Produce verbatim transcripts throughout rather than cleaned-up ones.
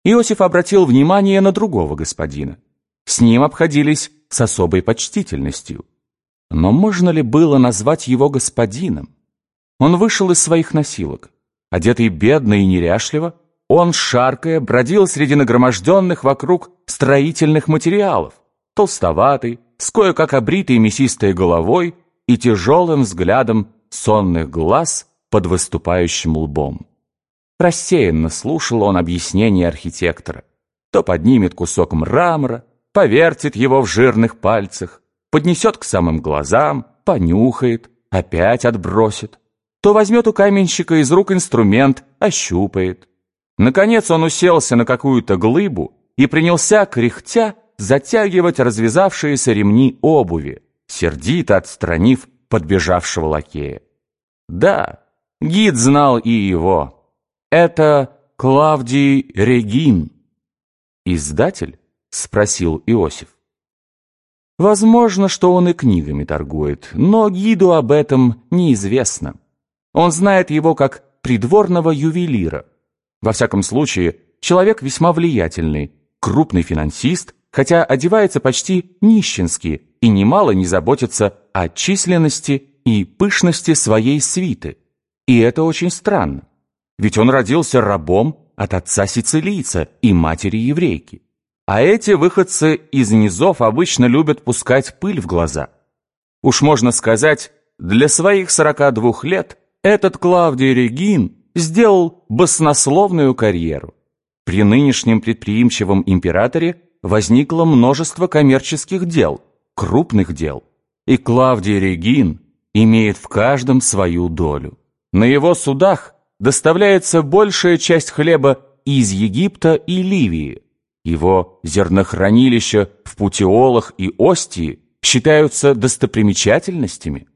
Иосиф обратил внимание на другого господина. С ним обходились с особой почтительностью. Но можно ли было назвать его господином? Он вышел из своих носилок. Одетый бедно и неряшливо, он, шаркая, бродил среди нагроможденных вокруг строительных материалов, толстоватый, с кое-как обритой мясистой головой и тяжелым взглядом сонных глаз под выступающим лбом. Рассеянно слушал он объяснения архитектора. То поднимет кусок мрамора, повертит его в жирных пальцах, поднесет к самым глазам, понюхает, опять отбросит. То возьмет у каменщика из рук инструмент, ощупает. Наконец он уселся на какую-то глыбу и принялся, кряхтя, затягивать развязавшиеся ремни обуви, сердито отстранив подбежавшего лакея. Да, гид знал и его. Это Клавдий Регин. «Издатель?» — спросил Иосиф. Возможно, что он и книгами торгует, но гиду об этом неизвестно. Он знает его как придворного ювелира. Во всяком случае, человек весьма влиятельный, крупный финансист, хотя одевается почти нищенски и немало не заботится о численности и пышности своей свиты. И это очень странно, ведь он родился рабом от отца сицилийца и матери еврейки. А эти выходцы из низов обычно любят пускать пыль в глаза. Уж можно сказать, для своих сорока двух лет этот Клавдий Регин сделал баснословную карьеру. При нынешнем предприимчивом императоре возникло множество коммерческих дел, крупных дел, и Клавдий Регин имеет в каждом свою долю. На его судах доставляется большая часть хлеба из Египта и Ливии. Его зернохранилища в Путиолах и Остии считаются достопримечательностями.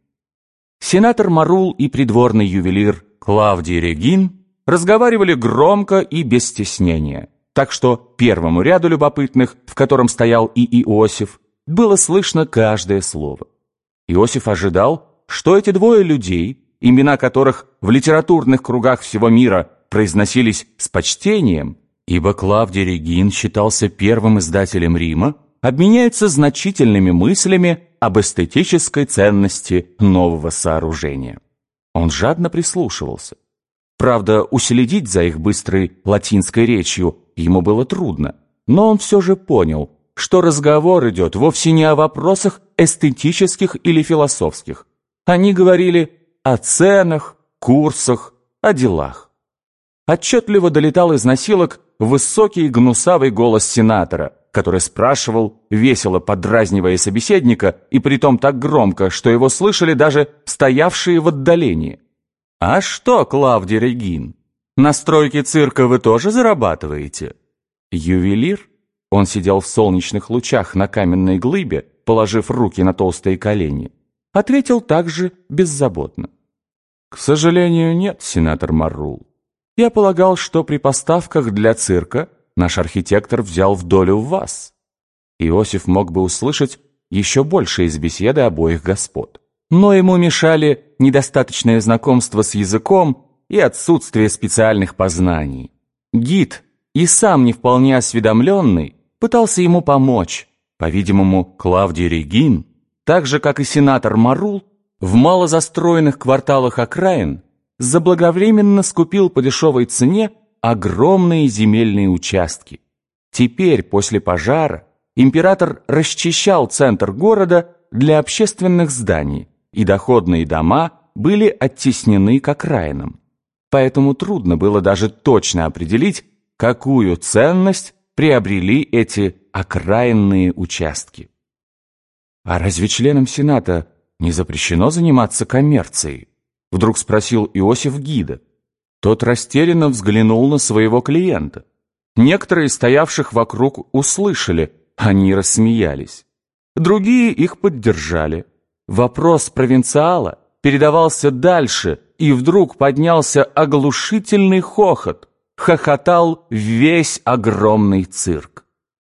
Сенатор Марул и придворный ювелир Клавдий Регин разговаривали громко и без стеснения, так что первому ряду любопытных, в котором стоял и Иосиф, было слышно каждое слово. Иосиф ожидал, что эти двое людей, имена которых в литературных кругах всего мира произносились с почтением, ибо Клавдий Регин считался первым издателем Рима, обменяются значительными мыслями об эстетической ценности нового сооружения. Он жадно прислушивался. Правда, уследить за их быстрой латинской речью ему было трудно, но он все же понял, что разговор идет вовсе не о вопросах эстетических или философских. Они говорили о ценах, курсах, о делах. Отчетливо долетал из носилок высокий гнусавый голос сенатора, который спрашивал, весело подразнивая собеседника, и притом так громко, что его слышали даже стоявшие в отдалении. «А что, Клавдий Регин, на стройке цирка вы тоже зарабатываете?» Ювелир, он сидел в солнечных лучах на каменной глыбе, положив руки на толстые колени, ответил также беззаботно. «К сожалению, нет, сенатор Марул. Я полагал, что при поставках для цирка наш архитектор взял в долю вас». Иосиф мог бы услышать еще больше из беседы обоих господ. Но ему мешали недостаточное знакомство с языком и отсутствие специальных познаний. Гид, и сам не вполне осведомленный, пытался ему помочь. По-видимому, Клавдий Регин, так же, как и сенатор Марул, в малозастроенных кварталах окраин заблаговременно скупил по дешевой цене огромные земельные участки. Теперь, после пожара, император расчищал центр города для общественных зданий, и доходные дома были оттеснены к окраинам. Поэтому трудно было даже точно определить, какую ценность приобрели эти окраинные участки. «А разве членам Сената не запрещено заниматься коммерцией?» — вдруг спросил Иосиф гида. Тот растерянно взглянул на своего клиента. Некоторые из стоявших вокруг услышали, они рассмеялись. Другие их поддержали. Вопрос провинциала передавался дальше, и вдруг поднялся оглушительный хохот. Хохотал весь огромный цирк.